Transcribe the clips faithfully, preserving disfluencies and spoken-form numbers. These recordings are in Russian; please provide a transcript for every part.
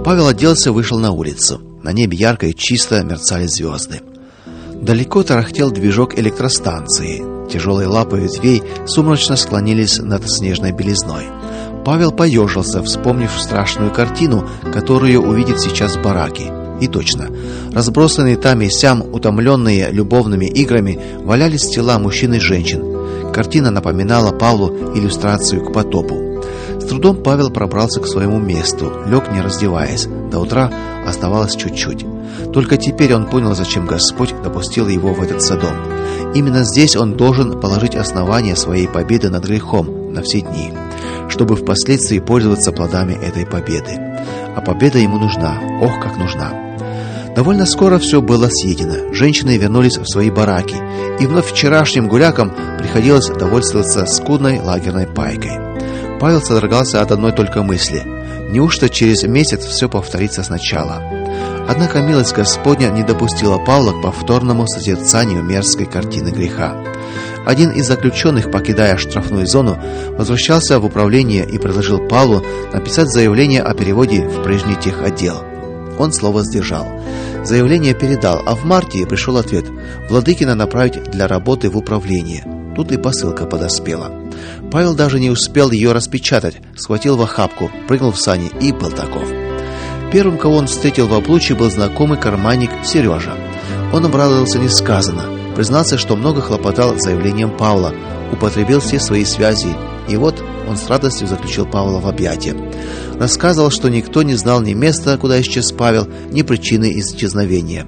Павел оделся и вышел на улицу. На небе ярко и чисто мерцали звезды. Далеко тарахтел движок электростанции. Тяжелые лапы ветвей сумрачно склонились над снежной белизной. Павел поежился, вспомнив страшную картину, которую увидит сейчас в бараке. И точно, разбросанные там и сям, утомленные любовными играми, валялись тела мужчин и женщин. Картина напоминала Павлу иллюстрацию к потопу. С трудом Павел пробрался к своему месту, лег не раздеваясь. До утра оставалось чуть-чуть. Только теперь он понял, зачем Господь допустил его в этот Содом. Именно здесь он должен положить основание своей победы над грехом на все дни, чтобы впоследствии пользоваться плодами этой победы. А победа ему нужна, ох, как нужна. Довольно скоро все было съедено. Женщины вернулись в свои бараки, и вновь вчерашним гулякам приходилось довольствоваться скудной лагерной пайкой. Павел содрогался от одной только мысли: неужто через месяц все повторится сначала? Однако милость Господня не допустила Павла к повторному созерцанию мерзкой картины греха. Один из заключенных, покидая штрафную зону, возвращался в управление и предложил Павлу написать заявление о переводе в прежний техотдел. Он слово сдержал. Заявление передал, а в марте пришел ответ: Владыкина направить для работы в управление. Тут и посылка подоспела. Павел даже не успел ее распечатать, схватил в охапку, прыгнул в сани и был таков. Первым, кого он встретил в облучье, был знакомый карманник Сережа. Он обрадовался несказанно, признался, что много хлопотал заявлением Павла, употребил все свои связи, и вот он с радостью заключил Павла в объятия. Рассказывал, что никто не знал ни места, куда исчез Павел, ни причины исчезновения.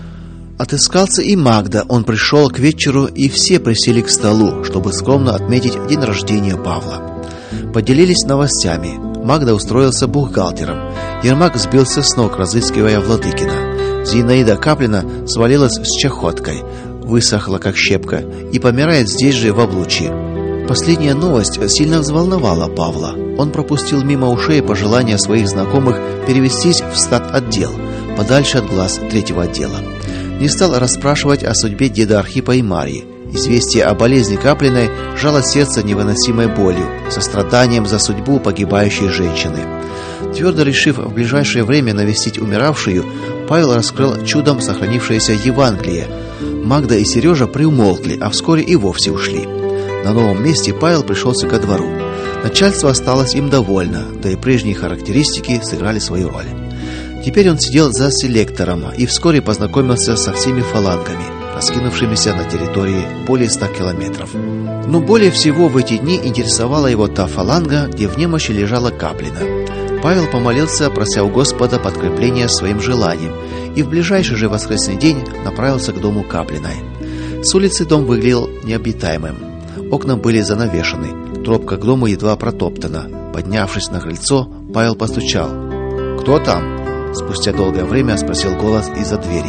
Отыскался и Магда. Он пришел к вечеру, и все присели к столу, чтобы скромно отметить день рождения Павла. Поделились новостями. Магда устроился бухгалтером. Ермак сбился с ног, разыскивая Владыкина. Зинаида Каплина свалилась с чахоткой, высохла как щепка и помирает здесь же, в облучье. Последняя новость сильно взволновала Павла. Он пропустил мимо ушей пожелания своих знакомых перевестись в стат-отдел, подальше от глаз третьего отдела. Не стал расспрашивать о судьбе деда Архипа и Марьи. Известие о болезни Каплиной жало сердце невыносимой болью, состраданием за судьбу погибающей женщины. Твердо решив в ближайшее время навестить умиравшую, Павел раскрыл чудом сохранившееся Евангелие. Магда и Сережа приумолкли, а вскоре и вовсе ушли. На новом месте Павел пришелся ко двору. Начальство осталось им довольно, да и прежние характеристики сыграли свою роль. Теперь он сидел за селектором и вскоре познакомился со всеми фалангами, раскинувшимися на территории более ста километров. Но более всего в эти дни интересовала его та фаланга, где в немощи лежала Каплина. Павел помолился, прося у Господа подкрепления своим желанием, и в ближайший же воскресный день направился к дому Каплиной. С улицы дом выглядел необитаемым. Окна были занавешены, тропка к дому едва протоптана. Поднявшись на крыльцо, Павел постучал. «Кто там?» Спустя долгое время спросил голос из-за двери.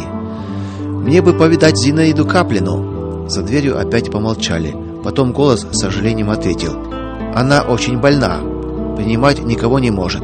«Мне бы повидать Зинаиду Каплину». За дверью опять помолчали. Потом голос с сожалением ответил: «Она очень больна, принимать никого не может».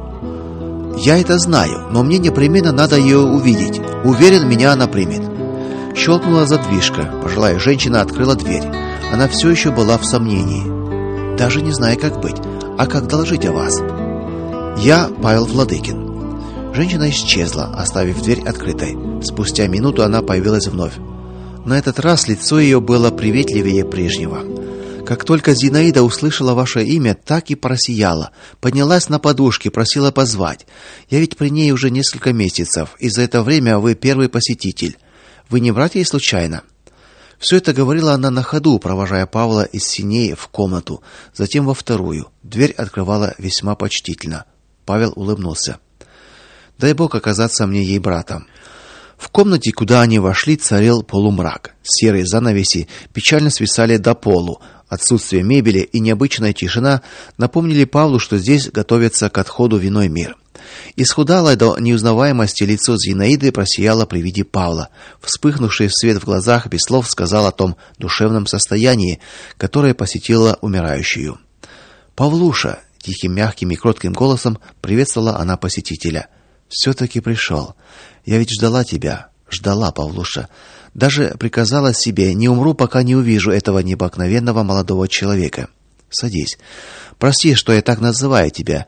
«Я это знаю, но мне непременно надо ее увидеть. Уверен, меня она примет». Щелкнула задвижка. Пожилая женщина открыла дверь. Она все еще была в сомнении. «Даже не знаю, как быть. А как доложить о вас?» «Я Павел Владыкин». Женщина исчезла, оставив дверь открытой. Спустя минуту она появилась вновь. На этот раз лицо ее было приветливее прежнего. «Как только Зинаида услышала ваше имя, так и просияла. Поднялась на подушке, просила позвать. Я ведь при ней уже несколько месяцев, и за это время вы первый посетитель. Вы не брат ей случайно?» Все это говорила она на ходу, провожая Павла из сеней в комнату, затем во вторую. Дверь открывала весьма почтительно. Павел улыбнулся. «Дай Бог оказаться мне ей братом». В комнате, куда они вошли, царил полумрак. Серые занавеси печально свисали до полу. Отсутствие мебели и необычная тишина напомнили Павлу, что здесь готовится к отходу в иной мир. Исхудалое до неузнаваемости лицо Зинаиды просияло при виде Павла. Вспыхнувший свет в глазах без слов сказал о том душевном состоянии, которое посетило умирающую. «Павлуша!» — тихим, мягким и кротким голосом приветствовала она посетителя. «Все-таки пришел. Я ведь ждала тебя. Ждала, Павлуша. Даже приказала себе: не умру, пока не увижу этого необыкновенного молодого человека. Садись. Прости, что я так называю тебя.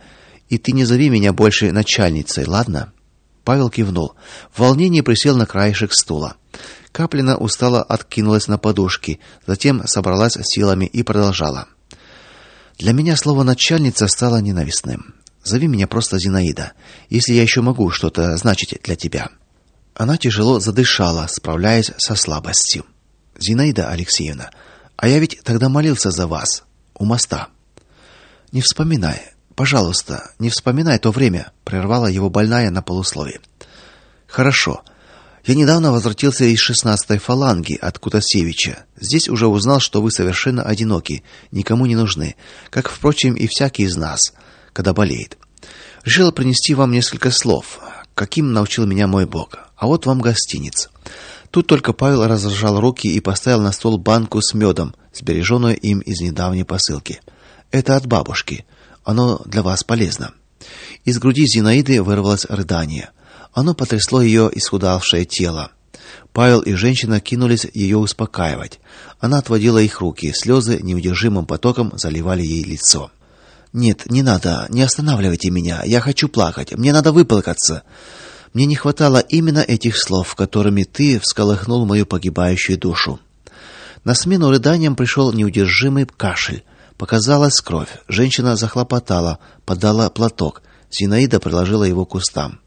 И ты не зови меня больше начальницей, ладно? Павел кивнул. В волнении присел на краешек стула. Каплина устало откинулась на подушки, затем собралась силами и продолжала. Для меня слово начальница стало ненавистным. Зови меня просто Зинаида, если я еще могу что-то значить для тебя. Она тяжело задышала, справляясь со слабостью. Зинаида Алексеевна, а я ведь тогда молился за вас у моста. Не вспоминай, пожалуйста, не вспоминай то время, прервала его больная на полуслове. Хорошо. Я недавно возвратился из шестнадцатой фаланги от Кутасевича. Здесь уже узнал, что вы совершенно одиноки, никому не нужны, как, впрочем, и всякий из нас, когда болеет. Решил принести вам несколько слов, каким научил меня мой Бог. А вот вам гостиниц. Тут только Павел разжал руки и поставил на стол банку с медом, сбереженную им из недавней посылки. Это от бабушки. Оно для вас полезно. Из груди Зинаиды вырвалось рыдание. Оно потрясло ее исхудавшее тело. Павел и женщина кинулись ее успокаивать. Она отводила их руки, слезы неудержимым потоком заливали ей лицо. Нет, не надо, не останавливайте меня. Я хочу плакать. Мне надо выплакаться. Мне не хватало именно этих слов, которыми ты всколыхнул мою погибающую душу. На смену рыданиям пришел неудержимый кашель. Показалась кровь. Женщина захлопотала, подала платок. Зинаида приложила его к устам.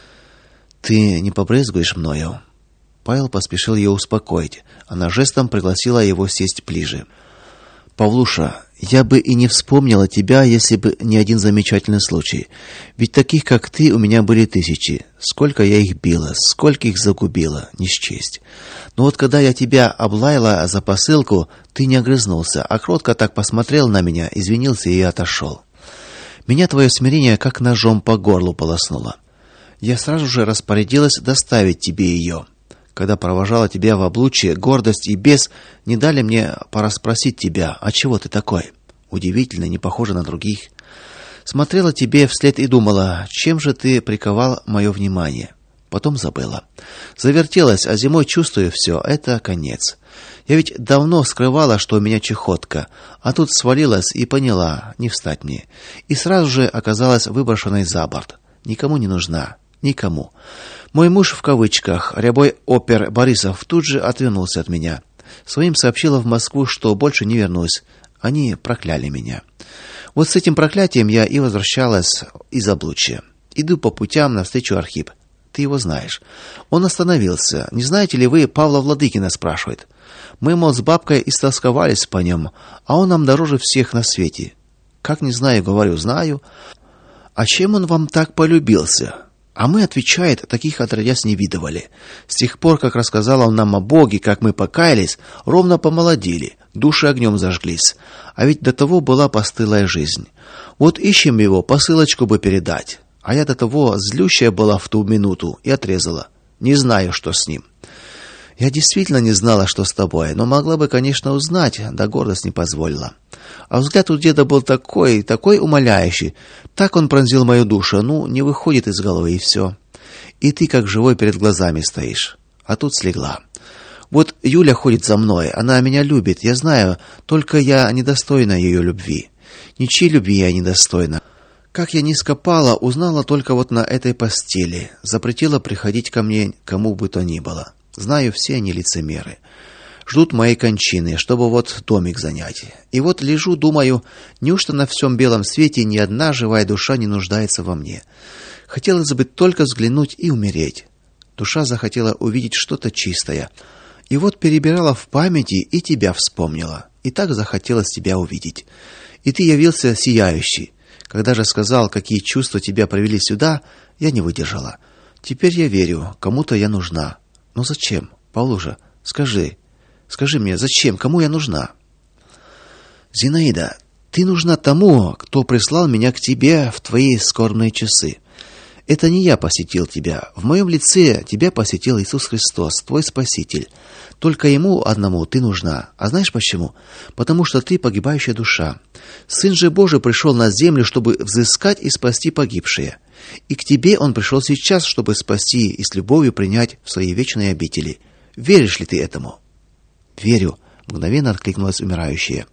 Ты не побрезгуешь мною? Павел поспешил ее успокоить. Она жестом пригласила его сесть ближе. Павлуша, я бы и не вспомнила тебя, если бы не один замечательный случай. Ведь таких, как ты, у меня были тысячи. Сколько я их била, сколько их загубила, не счесть. Но вот когда я тебя облаяла за посылку, ты не огрызнулся, а кротко так посмотрел на меня, извинился и отошел. Меня твое смирение как ножом по горлу полоснуло. Я сразу же распорядилась доставить тебе ее. Когда провожала тебя в облучье, гордость и бес не дали мне порасспросить тебя, а чего ты такой? Удивительно, не похожа на других. Смотрела тебе вслед и думала, чем же ты приковал мое внимание. Потом забыла. Завертелась, а зимой чувствую все, это конец. Я ведь давно скрывала, что у меня чехотка, а тут свалилась и поняла, не встать мне. И сразу же оказалась выброшенной за борт. Никому не нужна. Никому. Мой муж в кавычках, рябой опер Борисов, тут же отвернулся от меня. Своим сообщила в Москву, что больше не вернусь. Они прокляли меня. Вот с этим проклятием я и возвращалась из облучья. Иду по путям навстречу Архип. Ты его знаешь. Он остановился. Не знаете ли вы Павла Владыкина, спрашивает. Мы, мол, с бабкой истосковались по нем, а он нам дороже всех на свете. Как не знаю, говорю, знаю. А чем он вам так полюбился? А мы, отвечает, таких отродясь не видывали. С тех пор, как рассказал он нам о Боге, как мы покаялись, ровно помолодели, души огнем зажглись. А ведь до того была постылая жизнь. Вот ищем его, посылочку бы передать. А я до того злющая была в ту минуту и отрезала. Не знаю, что с ним. Я действительно не знала, что с тобой, но могла бы, конечно, узнать, да гордость не позволила. А взгляд у деда был такой, такой умоляющий. Так он пронзил мою душу, ну, не выходит из головы, и все. И ты как живой перед глазами стоишь. А тут слегла. Вот Юля ходит за мной, она меня любит, я знаю, только я недостойна ее любви. Ничьей любви я недостойна. Как я низко пала, узнала только вот на этой постели. Запретила приходить ко мне кому бы то ни было. Знаю, все они лицемеры. Ждут моей кончины, чтобы вот домик занять. И вот лежу, думаю, неужто на всем белом свете ни одна живая душа не нуждается во мне? Хотелось бы только взглянуть и умереть. Душа захотела увидеть что-то чистое. И вот перебирала в памяти и тебя вспомнила. И так захотелось тебя увидеть. И ты явился сияющий. Когда же сказал, какие чувства тебя привели сюда, я не выдержала. Теперь я верю, кому-то я нужна. Но зачем, Павлуша? Скажи, скажи мне, зачем, кому я нужна? Зинаида, ты нужна тому, кто прислал меня к тебе в твои скорбные часы. Это не я посетил тебя. В моем лице тебя посетил Иисус Христос, твой Спаситель. Только ему одному ты нужна. А знаешь почему? Потому что ты погибающая душа. Сын же Божий пришел на землю, чтобы взыскать и спасти погибшие. И к тебе он пришел сейчас, чтобы спасти и с любовью принять в свои вечные обители. Веришь ли ты этому? Верю, мгновенно откликнулась умирающая.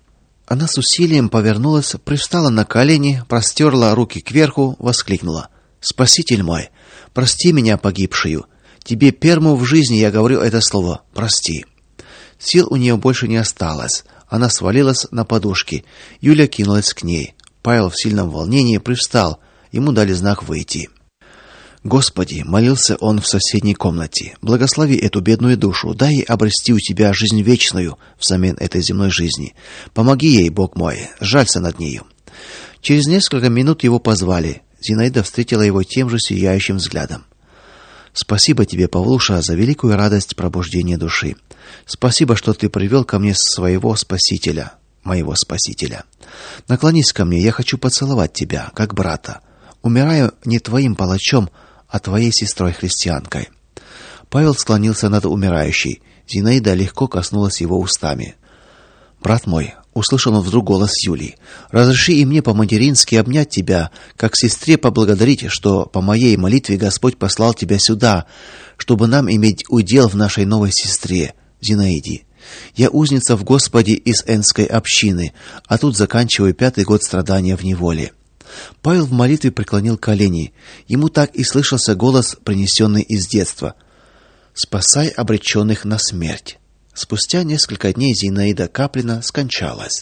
Она с усилием повернулась, привстала на колени, простерла руки кверху, воскликнула: «Спаситель мой, прости меня, погибшую. Тебе первому в жизни я говорю это слово: прости». Сил у нее больше не осталось. Она свалилась на подушки. Юля кинулась к ней. Павел в сильном волнении привстал. Ему дали знак выйти. «Господи», — молился он в соседней комнате, — «благослови эту бедную душу, дай ей обрести у Тебя жизнь вечную взамен этой земной жизни. Помоги ей, Бог мой, сжалься над нею». Через несколько минут его позвали. Зинаида встретила его тем же сияющим взглядом. «Спасибо тебе, Павлуша, за великую радость пробуждения души. Спасибо, что ты привел ко мне своего Спасителя, моего Спасителя. Наклонись ко мне, я хочу поцеловать тебя, как брата. Умираю не твоим палачом, а твоей сестрой-христианкой». Павел склонился над умирающей. Зинаида легко коснулась его устами. «Брат мой», — услышал он вдруг голос Юлии, — «разреши и мне по-матерински обнять тебя, как сестре поблагодарить, что по моей молитве Господь послал тебя сюда, чтобы нам иметь удел в нашей новой сестре, Зинаиде. Я узница в Господе из Энской общины, а тут заканчиваю пятый год страдания в неволе». Павел в молитве преклонил колени. Ему так и слышался голос, принесенный из детства: «Спасай обреченных на смерть». Спустя несколько дней Зинаида Каплина скончалась.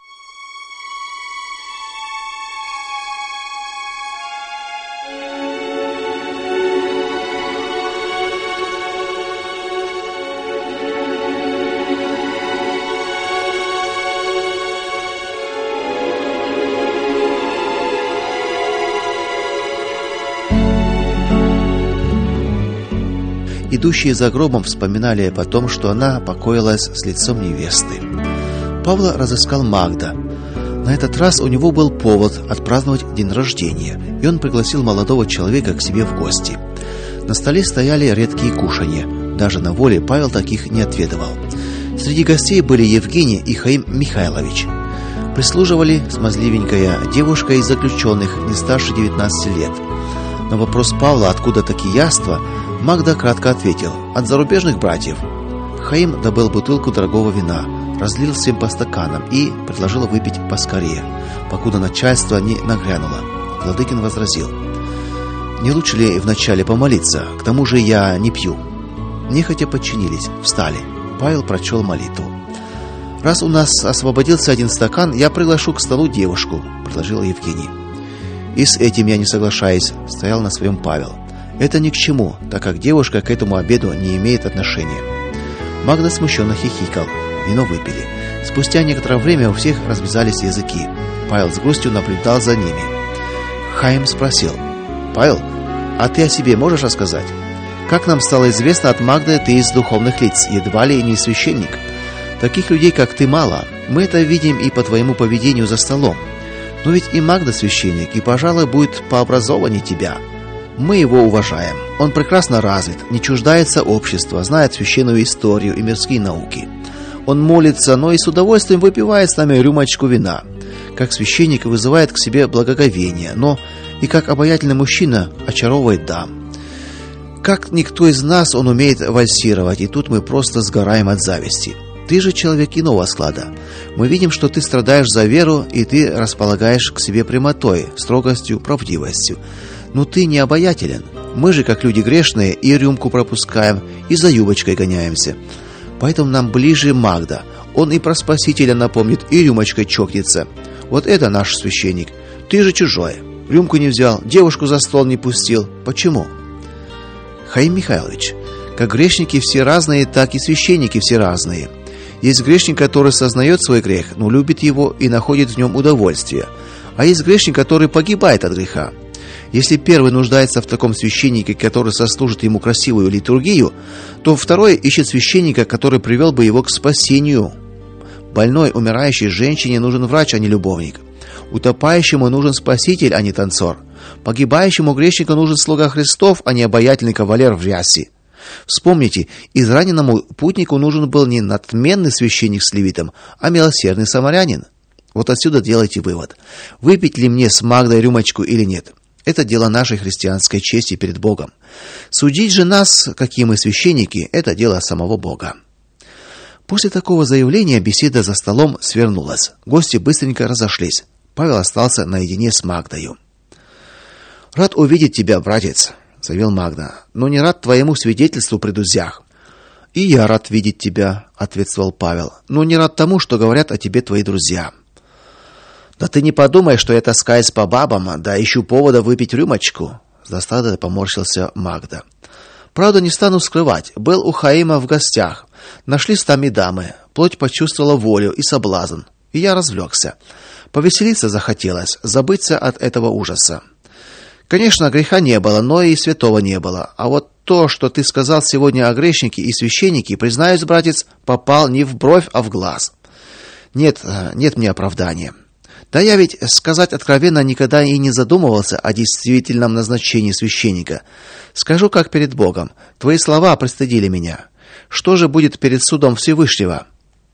Идущие за гробом вспоминали потом, что она покоилась с лицом невесты. Павла разыскал Магда. На этот раз у него был повод отпраздновать день рождения, и он пригласил молодого человека к себе в гости. На столе стояли редкие кушанья. Даже на воле Павел таких не отведывал. Среди гостей были Евгений и Хаим Михайлович. Прислуживали смазливенькая девушка из заключенных, не старше девятнадцати лет. На вопрос Павла, откуда такие яства, Магда кратко ответил: от зарубежных братьев. Хаим добыл бутылку дорогого вина, разлил всем по стаканам и предложил выпить поскорее, покуда начальство не нагрянуло. Владыкин возразил: не лучше ли вначале помолиться? К тому же я не пью. Нехотя подчинились, встали. Павел прочел молитву. «Раз у нас освободился один стакан, я приглашу к столу девушку», — предложил Евгений. «И с этим я не соглашаюсь», — стоял на своем Павел. «Это ни к чему, так как девушка к этому обеду не имеет отношения». Магда смущенно хихикал. Вино выпили. Спустя некоторое время у всех развязались языки. Павел с грустью наблюдал за ними. Хаим спросил: «Павел, а ты о себе можешь рассказать? Как нам стало известно от Магды, ты из духовных лиц, едва ли не священник. Таких людей, как ты, мало. Мы это видим и по твоему поведению за столом. Но ведь и Магда священник, и, пожалуй, будет пообразованнее тебя. Мы его уважаем. Он прекрасно развит, не чуждается общества, знает священную историю и мирские науки. Он молится, но и с удовольствием выпивает с нами рюмочку вина. Как священник вызывает к себе благоговение, но и как обаятельный мужчина очаровывает дам. Как никто из нас он умеет вальсировать, и тут мы просто сгораем от зависти. Ты же человек иного склада. Мы видим, что ты страдаешь за веру, и ты располагаешь к себе прямотой, строгостью, правдивостью. Но ты не обаятелен. Мы же, как люди грешные, и рюмку пропускаем, и за юбочкой гоняемся. Поэтому нам ближе Магда. Он и про Спасителя напомнит, и рюмочкой чокнется. Вот это наш священник. Ты же чужой. Рюмку не взял, девушку за стол не пустил. Почему?» Хаим Михайлович, как грешники все разные, так и священники все разные. Есть грешник, который сознает свой грех, но любит его и находит в нем удовольствие. А есть грешник, который погибает от греха. Если первый нуждается в таком священнике, который сослужит ему красивую литургию, то второй ищет священника, который привел бы его к спасению. Больной, умирающей женщине нужен врач, а не любовник. Утопающему нужен спаситель, а не танцор. Погибающему грешнику нужен слуга Христов, а не обаятельный кавалер в рясе. Вспомните, израненному путнику нужен был не надменный священник с левитом, а милосердный самарянин. Вот отсюда делайте вывод. Выпить ли мне с Магдой рюмочку или нет? Это дело нашей христианской чести перед Богом. Судить же нас, какие мы священники, это дело самого Бога. После такого заявления беседа за столом свернулась. Гости быстренько разошлись. Павел остался наедине с Магдою. «Рад увидеть тебя, братец», — заявил Магда, — «но не рад твоему свидетельству при друзьях». «И я рад видеть тебя», — ответствовал Павел, — «но не рад тому, что говорят о тебе твои друзья». «Да ты не подумай, что я таскаюсь по бабам, да ищу повода выпить рюмочку», — с досадой поморщился Магда. «Правда, не стану скрывать, был у Хаима в гостях. Нашлись там и дамы. Плоть почувствовала волю и соблазн, и я развлекся. Повеселиться захотелось, забыться от этого ужаса. Конечно, греха не было, но и святого не было. А вот то, что ты сказал сегодня о грешнике и священнике, признаюсь, братец, попал не в бровь, а в глаз. Нет, нет мне оправдания. Да я ведь, сказать откровенно, никогда и не задумывался о действительном назначении священника. Скажу как перед Богом, твои слова пристыдили меня. Что же будет перед судом Всевышнего?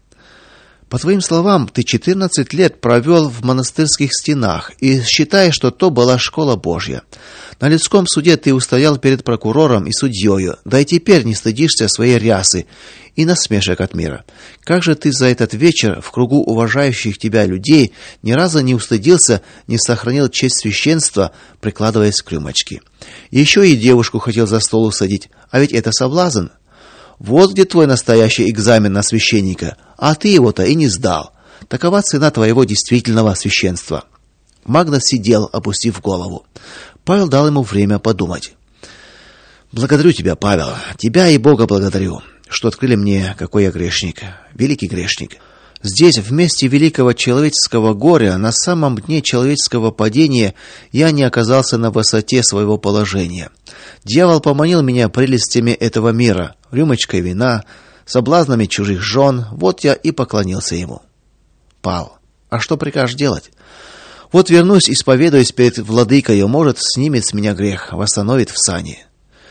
По твоим словам, ты четырнадцать лет провел в монастырских стенах и считаешь, что то была школа Божья. На людском суде ты устоял перед прокурором и судьёю, да и теперь не стыдишься своей рясы и насмешек от мира. Как же ты за этот вечер в кругу уважающих тебя людей ни разу не устыдился, не сохранил честь священства, прикладываясь к рюмочке? Еще и девушку хотел за стол усадить, а ведь это соблазн. Вот где твой настоящий экзамен на священника, а ты его-то и не сдал. Такова цена твоего действительного священства». Магда сидел, опустив голову. Павел дал ему время подумать. «Благодарю тебя, Павел, тебя и Бога благодарю, что открыли мне, какой я грешник, великий грешник. Здесь, в месте великого человеческого горя, на самом дне человеческого падения, я не оказался на высоте своего положения. Дьявол поманил меня прелестями этого мира, рюмочкой вина, соблазнами чужих жен, вот я и поклонился ему. Пал, а что прикажешь делать? Вот вернусь, исповедуюсь перед владыкою, может, снимет с меня грех, восстановит в сане.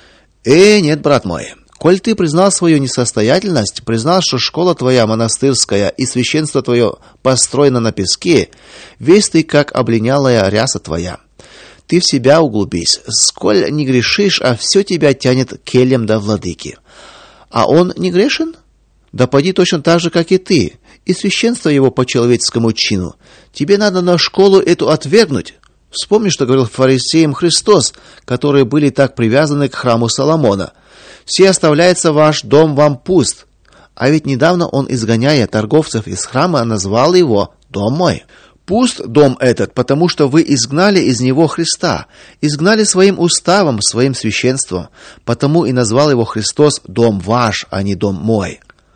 Э, нет, брат мой, коль ты признал свою несостоятельность, признал, что школа твоя монастырская и священство твое построено на песке, весь ты как облинялая ряса твоя. Ты в себя углубись, сколь не грешишь, а все тебя тянет к кельям да владыки. А он не грешен? Да поди точно так же, как и ты, и священство его по человеческому чину. Тебе надо на школу эту отвергнуть. Вспомни, что говорил фарисеям Христос, которые были так привязаны к храму Соломона. «Все оставляется ваш дом вам пуст». А ведь недавно он, изгоняя торговцев из храма, назвал его «Дом мой». Пуст дом этот, потому что вы изгнали из него Христа, изгнали своим уставом, своим священством, потому и назвал его Христос «Дом ваш», а не «Дом мой».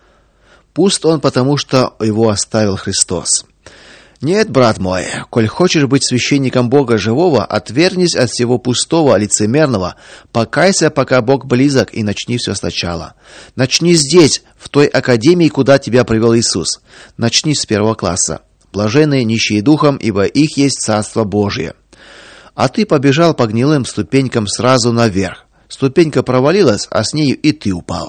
Пуст он, потому что его оставил Христос. Нет, брат мой, коль хочешь быть священником Бога живого, отвернись от всего пустого, лицемерного, покайся, пока Бог близок, и начни все сначала. Начни здесь, в той академии, куда тебя привел Иисус. Начни с первого класса. Блаженные нищие духом, ибо их есть Царство Божие. А ты побежал по гнилым ступенькам сразу наверх. Ступенька провалилась, а с нею и ты упал.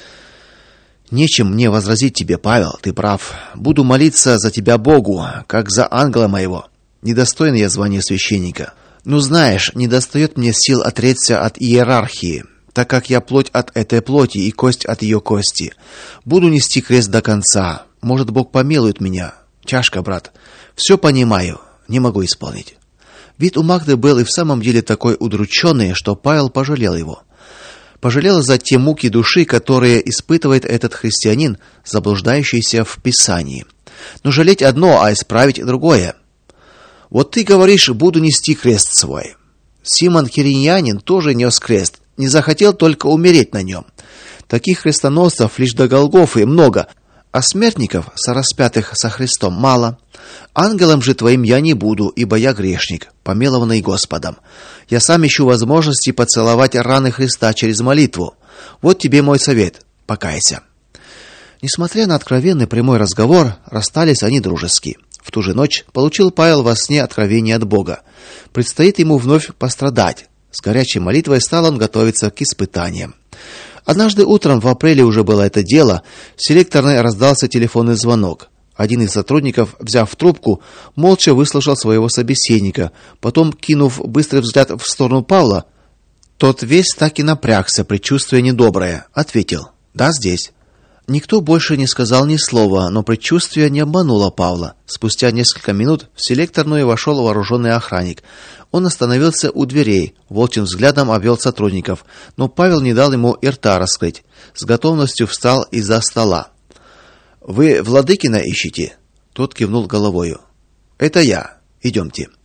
Нечем мне возразить тебе, Павел, ты прав. Буду молиться за тебя Богу, как за ангела моего. Недостоин я звания священника. Ну, знаешь, недостает мне сил отречься от иерархии, так как я плоть от этой плоти и кость от ее кости. Буду нести крест до конца. Может, Бог помилует меня. Тяжко, брат. Все понимаю, не могу исполнить. Вид у Магды был и в самом деле такой удрученный, что Павел пожалел его. Пожалел за те муки души, которые испытывает этот христианин, заблуждающийся в Писании. Но жалеть одно, а исправить другое. Вот ты говоришь, буду нести крест свой. Симон Кириньянин тоже нес крест, не захотел только умереть на нем. Таких крестоносцев лишь до Голгофы много, а смертников, сораспятых со Христом, мало. Ангелом же твоим я не буду, ибо я грешник, помилованный Господом. Я сам ищу возможности поцеловать раны Христа через молитву. Вот тебе мой совет: покайся. Несмотря на откровенный прямой разговор, расстались они дружески. В ту же ночь получил Павел во сне откровение от Бога. Предстоит ему вновь пострадать. С горячей молитвой стал он готовиться к испытаниям. Однажды утром, в апреле уже было это дело, в селекторной раздался телефонный звонок. Один из сотрудников, взяв трубку, молча выслушал своего собеседника, потом, кинув быстрый взгляд в сторону Павла, тот весь так и напрягся, предчувствуя недоброе, ответил: "Да, здесь". Никто больше не сказал ни слова, но предчувствие не обмануло Павла. Спустя несколько минут в селекторную вошел вооруженный охранник. Он остановился у дверей, волчьим взглядом обвел сотрудников, но Павел не дал ему и рта раскрыть. С готовностью встал из-за стола. «Вы Владыкина ищете?» Тот кивнул головою. «Это я. Идемте».